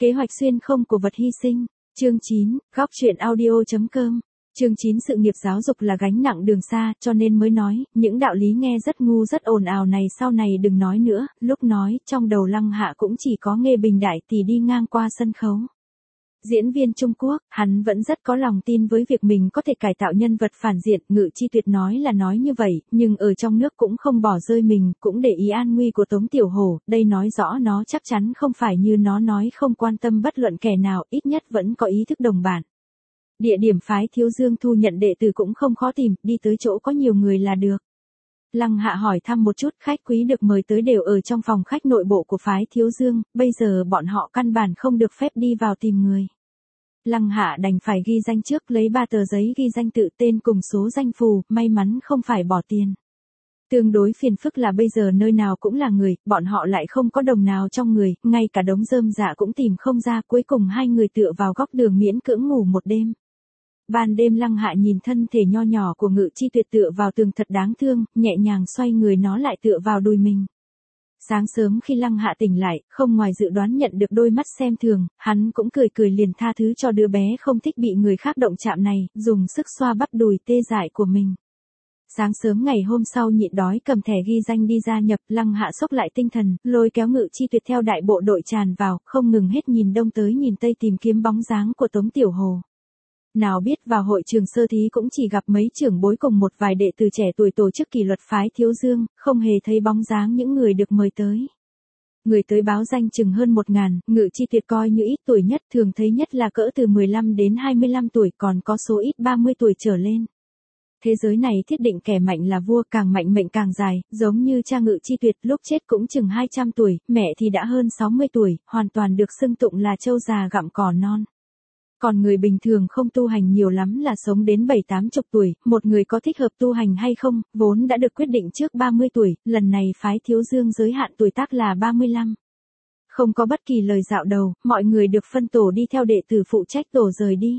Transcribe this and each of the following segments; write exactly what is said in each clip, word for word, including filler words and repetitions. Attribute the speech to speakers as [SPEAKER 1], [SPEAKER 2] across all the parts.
[SPEAKER 1] Kế hoạch xuyên không của vật hy sinh. Chương chín, góc truyện audio chấm com. Chương chín sự nghiệp giáo dục là gánh nặng đường xa, cho nên mới nói, những đạo lý nghe rất ngu rất ồn ào này sau này đừng nói nữa, lúc nói, trong đầu Lăng Hạ cũng chỉ có Nghê Bình Đại Tỷ đi ngang qua sân khấu. Diễn viên Trung Quốc, hắn vẫn rất có lòng tin với việc mình có thể cải tạo nhân vật phản diện, Ngự Chi Tuyệt nói là nói như vậy, nhưng ở trong nước cũng không bỏ rơi mình, cũng để ý an nguy của Tống Tiểu Hổ, đây nói rõ nó chắc chắn không phải như nó nói không quan tâm bất luận kẻ nào, ít nhất vẫn có ý thức đồng bản. Địa điểm phái Thiếu Dương thu nhận đệ tử cũng không khó tìm, đi tới chỗ có nhiều người là được. Lăng Hạ hỏi thăm một chút, khách quý được mời tới đều ở trong phòng khách nội bộ của phái Thiếu Dương, bây giờ bọn họ căn bản không được phép đi vào tìm người. Lăng Hạ đành phải ghi danh trước, lấy ba tờ giấy ghi danh tự tên cùng số danh phù, may mắn không phải bỏ tiền. Tương đối phiền phức là bây giờ nơi nào cũng là người, bọn họ lại không có đồng nào trong người, ngay cả đống rơm dạ cũng tìm không ra, cuối cùng hai người tựa vào góc đường miễn cưỡng ngủ một đêm. Ban đêm Lăng Hạ nhìn thân thể nho nhỏ của Ngự Chi Tuyệt tựa vào tường thật đáng thương, nhẹ nhàng xoay người nó lại tựa vào đùi mình. Sáng sớm khi Lăng Hạ tỉnh lại, không ngoài dự đoán nhận được đôi mắt xem thường, hắn cũng cười cười liền tha thứ cho đứa bé không thích bị người khác động chạm này, dùng sức xoa bắp đùi tê dại của mình. Sáng sớm ngày hôm sau nhịn đói cầm thẻ ghi danh đi gia nhập, Lăng Hạ xốc lại tinh thần, lôi kéo Ngự Chi Tuyệt theo đại bộ đội tràn vào, không ngừng hết nhìn đông tới nhìn tây tìm kiếm bóng dáng của Tống Tiểu Hồ. Nào biết vào hội trường sơ thí cũng chỉ gặp mấy trưởng bối cùng một vài đệ tử trẻ tuổi tổ chức kỷ luật phái Thiếu Dương, không hề thấy bóng dáng những người được mời tới. Người tới báo danh chừng hơn một ngàn, Ngự Chi Tuyệt coi như ít tuổi nhất, thường thấy nhất là cỡ từ mười lăm đến hai mươi lăm tuổi, còn có số ít ba mươi tuổi trở lên. Thế giới này thiết định kẻ mạnh là vua, càng mạnh mệnh càng dài, giống như cha Ngự Chi Tuyệt lúc chết cũng chừng hai trăm tuổi, mẹ thì đã hơn sáu mươi tuổi, hoàn toàn được xưng tụng là trâu già gặm cỏ non. Còn người bình thường không tu hành nhiều lắm là sống đến bảy tám chục tuổi, một người có thích hợp tu hành hay không, vốn đã được quyết định trước ba mươi tuổi, lần này phái Thiếu Dương giới hạn tuổi tác là ba mươi lăm. Không có bất kỳ lời dạo đầu, mọi người được phân tổ đi theo đệ tử phụ trách tổ rời đi.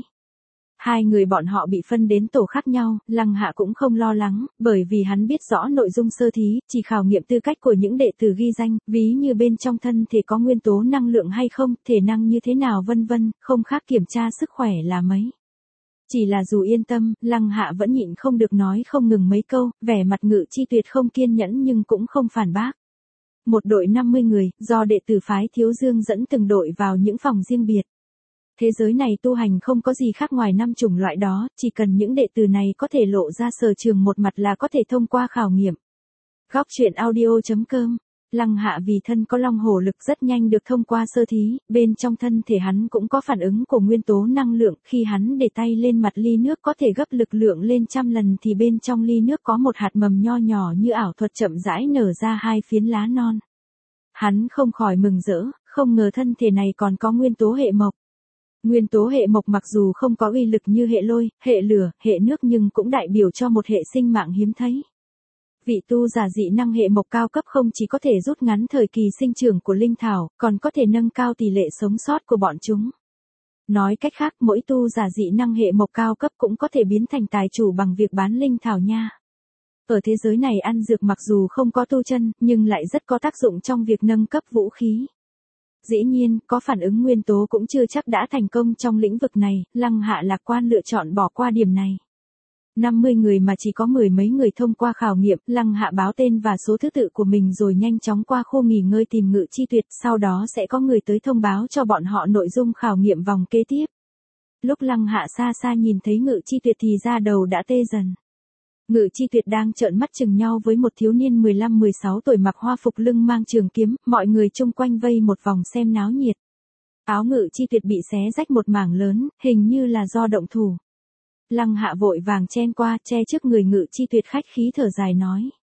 [SPEAKER 1] Hai người bọn họ bị phân đến tổ khác nhau, Lăng Hạ cũng không lo lắng, bởi vì hắn biết rõ nội dung sơ thí, chỉ khảo nghiệm tư cách của những đệ tử ghi danh, ví như bên trong thân thể có nguyên tố năng lượng hay không, thể năng như thế nào vân vân, không khác kiểm tra sức khỏe là mấy. Chỉ là dù yên tâm, Lăng Hạ vẫn nhịn không được nói không ngừng mấy câu, vẻ mặt Ngự Chi Tuyệt không kiên nhẫn nhưng cũng không phản bác. Một đội năm mươi người, do đệ tử phái Thiếu Dương dẫn từng đội vào những phòng riêng biệt. Thế giới này tu hành không có gì khác ngoài năm chủng loại đó, chỉ cần những đệ tử này có thể lộ ra sở trường một mặt là có thể thông qua khảo nghiệm. Góc truyện audio chấm com. Lăng Hạ vì thân có long hổ lực rất nhanh được thông qua sơ thí, bên trong thân thể hắn cũng có phản ứng của nguyên tố năng lượng, khi hắn để tay lên mặt ly nước có thể gấp lực lượng lên trăm lần thì bên trong ly nước có một hạt mầm nho nhỏ như ảo thuật chậm rãi nở ra hai phiến lá non. Hắn không khỏi mừng rỡ, không ngờ thân thể này còn có nguyên tố hệ mộc. Nguyên tố hệ mộc mặc dù không có uy lực như hệ lôi, hệ lửa, hệ nước nhưng cũng đại biểu cho một hệ sinh mạng hiếm thấy. Vị tu giả dị năng hệ mộc cao cấp không chỉ có thể rút ngắn thời kỳ sinh trưởng của linh thảo, còn có thể nâng cao tỷ lệ sống sót của bọn chúng. Nói cách khác, mỗi tu giả dị năng hệ mộc cao cấp cũng có thể biến thành tài chủ bằng việc bán linh thảo nha. Ở thế giới này ăn dược mặc dù không có tu chân, nhưng lại rất có tác dụng trong việc nâng cấp vũ khí. Dĩ nhiên, có phản ứng nguyên tố cũng chưa chắc đã thành công trong lĩnh vực này, Lăng Hạ lạc quan lựa chọn bỏ qua điểm này. năm mươi người mà chỉ có mười mấy người thông qua khảo nghiệm, Lăng Hạ báo tên và số thứ tự của mình rồi nhanh chóng qua khu nghỉ ngơi tìm Ngự Chi Tuyệt, sau đó sẽ có người tới thông báo cho bọn họ nội dung khảo nghiệm vòng kế tiếp. Lúc Lăng Hạ xa xa nhìn thấy Ngự Chi Tuyệt thì da đầu đã tê dần. Ngự Chi Tuyệt đang trợn mắt chừng nhau với một thiếu niên mười lăm mười sáu tuổi mặc hoa phục lưng mang trường kiếm, mọi người chung quanh vây một vòng xem náo nhiệt. Áo Ngự Chi Tuyệt bị xé rách một mảng lớn, hình như là do động thủ. Lăng Hạ vội vàng chen qua, che trước người Ngự Chi Tuyệt khách khí thở dài nói.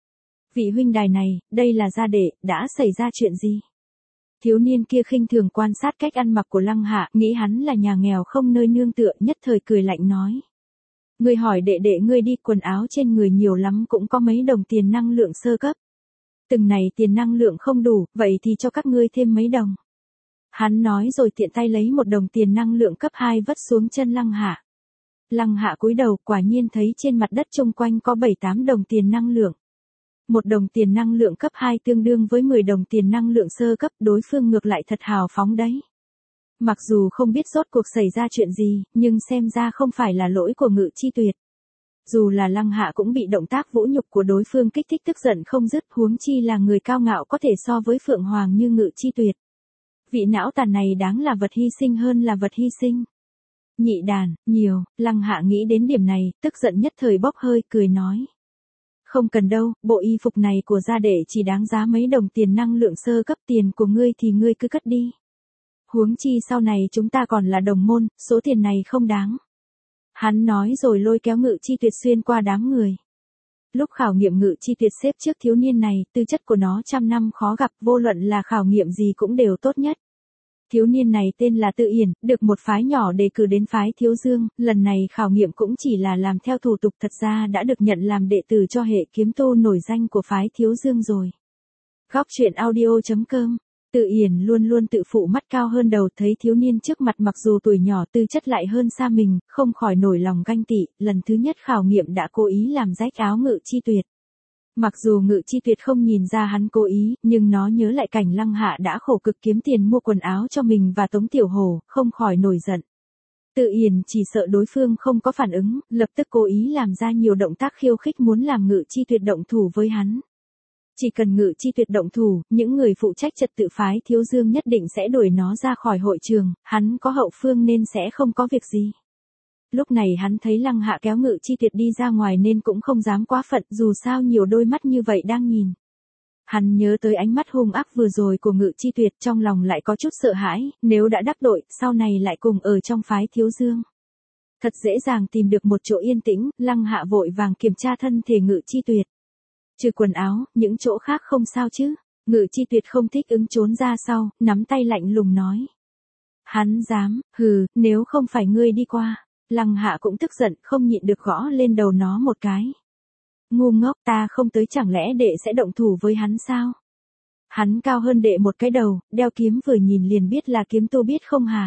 [SPEAKER 1] Vị huynh đài này, đây là gia đệ, đã xảy ra chuyện gì? Thiếu niên kia khinh thường quan sát cách ăn mặc của Lăng Hạ, nghĩ hắn là nhà nghèo không nơi nương tựa, nhất thời cười lạnh nói. Ngươi hỏi đệ đệ ngươi đi, quần áo trên người nhiều lắm cũng có mấy đồng tiền năng lượng sơ cấp. Từng này tiền năng lượng không đủ, vậy thì cho các ngươi thêm mấy đồng. Hắn nói rồi tiện tay lấy một đồng tiền năng lượng cấp hai vất xuống chân Lăng Hạ. Lăng Hạ cúi đầu, quả nhiên thấy trên mặt đất chung quanh có bảy tám đồng tiền năng lượng. Một đồng tiền năng lượng cấp hai tương đương với mười đồng tiền năng lượng sơ cấp, đối phương ngược lại thật hào phóng đấy. Mặc dù không biết rốt cuộc xảy ra chuyện gì, nhưng xem ra không phải là lỗi của Ngự Chi Tuyệt. Dù là Lăng Hạ cũng bị động tác vũ nhục của đối phương kích thích tức giận không dứt, huống chi là người cao ngạo có thể so với Phượng Hoàng như Ngự Chi Tuyệt. Vị não tàn này đáng là vật hy sinh hơn là vật hy sinh. Nhị đàn, nhiều, Lăng Hạ nghĩ đến điểm này, tức giận nhất thời bốc hơi, cười nói. Không cần đâu, bộ y phục này của gia đệ chỉ đáng giá mấy đồng tiền năng lượng sơ cấp, tiền của ngươi thì ngươi cứ cất đi. Huống chi sau này chúng ta còn là đồng môn, số tiền này không đáng. Hắn nói rồi lôi kéo Ngự Chi Tuyệt xuyên qua đám người. Lúc khảo nghiệm Ngự Chi Tuyệt xếp trước thiếu niên này, tư chất của nó trăm năm khó gặp, vô luận là khảo nghiệm gì cũng đều tốt nhất. Thiếu niên này tên là Tự Yển, được một phái nhỏ đề cử đến phái Thiếu Dương, lần này khảo nghiệm cũng chỉ là làm theo thủ tục, thật ra đã được nhận làm đệ tử cho hệ kiếm tu nổi danh của phái Thiếu Dương rồi. Góc truyện audio chấm com. Tự Yển luôn luôn tự phụ mắt cao hơn đầu, thấy thiếu niên trước mặt mặc dù tuổi nhỏ tư chất lại hơn xa mình, không khỏi nổi lòng ganh tị, lần thứ nhất khảo nghiệm đã cố ý làm rách áo Ngự Chi Tuyệt. Mặc dù Ngự Chi Tuyệt không nhìn ra hắn cố ý, nhưng nó nhớ lại cảnh Lăng Hạ đã khổ cực kiếm tiền mua quần áo cho mình và Tống Tiểu Hổ, không khỏi nổi giận. Tự Yển chỉ sợ đối phương không có phản ứng, lập tức cố ý làm ra nhiều động tác khiêu khích muốn làm Ngự Chi Tuyệt động thủ với hắn. Chỉ cần Ngự Chi Tuyệt động thủ, những người phụ trách trật tự phái Thiếu Dương nhất định sẽ đuổi nó ra khỏi hội trường, hắn có hậu phương nên sẽ không có việc gì. Lúc này hắn thấy Lăng Hạ kéo Ngự Chi Tuyệt đi ra ngoài nên cũng không dám quá phận, dù sao nhiều đôi mắt như vậy đang nhìn. Hắn nhớ tới ánh mắt hung ác vừa rồi của Ngự Chi Tuyệt, trong lòng lại có chút sợ hãi, nếu đã đắc tội, sau này lại cùng ở trong phái Thiếu Dương. Thật dễ dàng tìm được một chỗ yên tĩnh, Lăng Hạ vội vàng kiểm tra thân thể Ngự Chi Tuyệt. Trừ quần áo, những chỗ khác không sao chứ? Ngự Chi Tuyệt không thích ứng trốn ra sau, nắm tay lạnh lùng nói. Hắn dám, hừ, nếu không phải ngươi đi qua. Lăng Hạ cũng tức giận, không nhịn được gõ lên đầu nó một cái. Ngu ngốc, ta không tới chẳng lẽ đệ sẽ động thủ với hắn sao? Hắn cao hơn đệ một cái đầu, đeo kiếm vừa nhìn liền biết là kiếm tu biết không hả?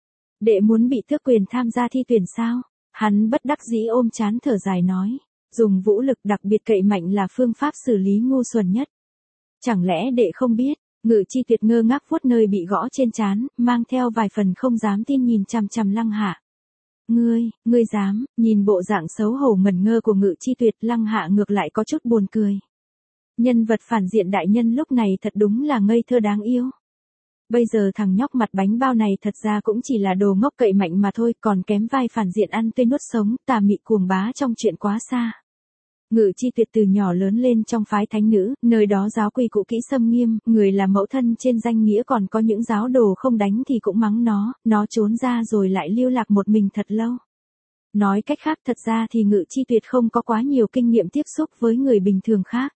[SPEAKER 1] Đệ muốn bị tước quyền tham gia thi tuyển sao? Hắn bất đắc dĩ ôm trán thở dài nói. Dùng vũ lực đặc biệt cậy mạnh là phương pháp xử lý ngu xuẩn nhất. Chẳng lẽ đệ không biết? Ngự Chi Tuyệt ngơ ngác vuốt nơi bị gõ trên trán, mang theo vài phần không dám tin nhìn chằm chằm Lăng Hạ. Ngươi, ngươi dám? Nhìn bộ dạng xấu hổ ngẩn ngơ của Ngự Chi Tuyệt, Lăng Hạ ngược lại có chút buồn cười. Nhân vật phản diện đại nhân lúc này thật đúng là ngây thơ đáng yêu. Bây giờ thằng nhóc mặt bánh bao này thật ra cũng chỉ là đồ ngốc cậy mạnh mà thôi, còn kém vai phản diện ăn tươi nuốt sống, tà mị cuồng bá trong chuyện quá xa. Ngự Chi Tuyệt từ nhỏ lớn lên trong phái thánh nữ, nơi đó giáo quy cũ kỹ xâm nghiêm, người là mẫu thân trên danh nghĩa, còn có những giáo đồ không đánh thì cũng mắng nó, nó trốn ra rồi lại lưu lạc một mình thật lâu. Nói cách khác, thật ra thì Ngự Chi Tuyệt không có quá nhiều kinh nghiệm tiếp xúc với người bình thường khác.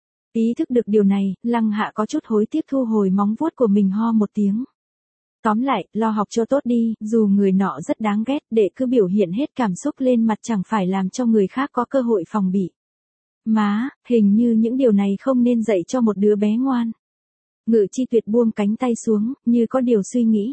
[SPEAKER 1] Ý thức được điều này, Lăng Hạ có chút hối tiếc thu hồi móng vuốt của mình, ho một tiếng. Tóm lại, lo học cho tốt đi, dù người nọ rất đáng ghét, để cứ biểu hiện hết cảm xúc lên mặt chẳng phải làm cho người khác có cơ hội phòng bị. Má, hình như những điều này không nên dạy cho một đứa bé ngoan. Ngự Chi Tuyệt buông cánh tay xuống, như có điều suy nghĩ.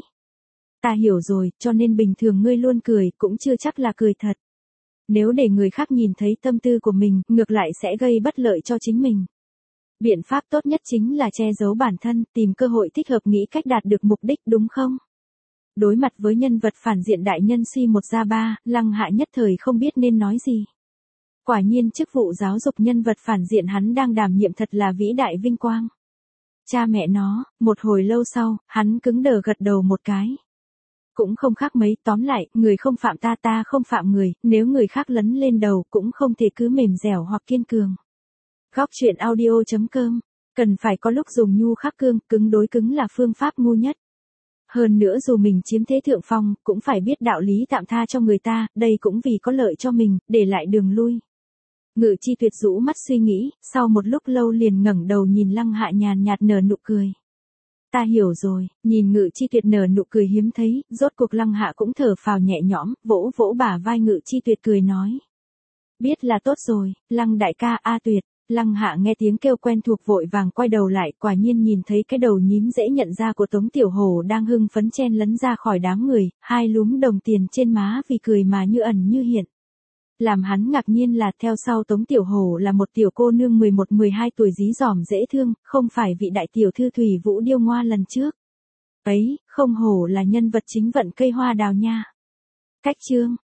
[SPEAKER 1] Ta hiểu rồi, cho nên bình thường ngươi luôn cười, cũng chưa chắc là cười thật. Nếu để người khác nhìn thấy tâm tư của mình, ngược lại sẽ gây bất lợi cho chính mình. Biện pháp tốt nhất chính là che giấu bản thân, tìm cơ hội thích hợp nghĩ cách đạt được mục đích, đúng không? Đối mặt với nhân vật phản diện đại nhân suy một ra ba, Lăng Hạ nhất thời không biết nên nói gì. Quả nhiên chức vụ giáo dục nhân vật phản diện hắn đang đảm nhiệm thật là vĩ đại vinh quang. Cha mẹ nó, một hồi lâu sau, hắn cứng đờ gật đầu một cái. Cũng không khác mấy, tóm lại, người không phạm ta ta không phạm người, nếu người khác lấn lên đầu cũng không thể cứ mềm dẻo hoặc kiên cường. Góc truyện audio chấm com, cần phải có lúc dùng nhu khắc cương, cứng đối cứng là phương pháp ngu nhất. Hơn nữa dù mình chiếm thế thượng phong, cũng phải biết đạo lý tạm tha cho người ta, đây cũng vì có lợi cho mình, để lại đường lui. Ngự Chi Tuyệt rũ mắt suy nghĩ, sau một lúc lâu liền ngẩng đầu nhìn Lăng Hạ nhàn nhạt nở nụ cười. Ta hiểu rồi, nhìn Ngự Chi Tuyệt nở nụ cười hiếm thấy, rốt cuộc Lăng Hạ cũng thở phào nhẹ nhõm, vỗ vỗ bả vai Ngự Chi Tuyệt cười nói. Biết là tốt rồi, Lăng đại ca A Tuyệt. Lăng Hạ nghe tiếng kêu quen thuộc vội vàng quay đầu lại, quả nhiên nhìn thấy cái đầu nhím dễ nhận ra của Tống Tiểu Hổ đang hưng phấn chen lấn ra khỏi đám người, hai lúm đồng tiền trên má vì cười mà như ẩn như hiện. Làm hắn ngạc nhiên là theo sau Tống Tiểu Hổ là một tiểu cô nương mười một mười hai tuổi dí dỏm dễ thương, không phải vị đại tiểu thư Thủy Vũ Điêu Ngoa lần trước. Ấy, không hổ là nhân vật chính vận cây hoa đào nha. Cách chương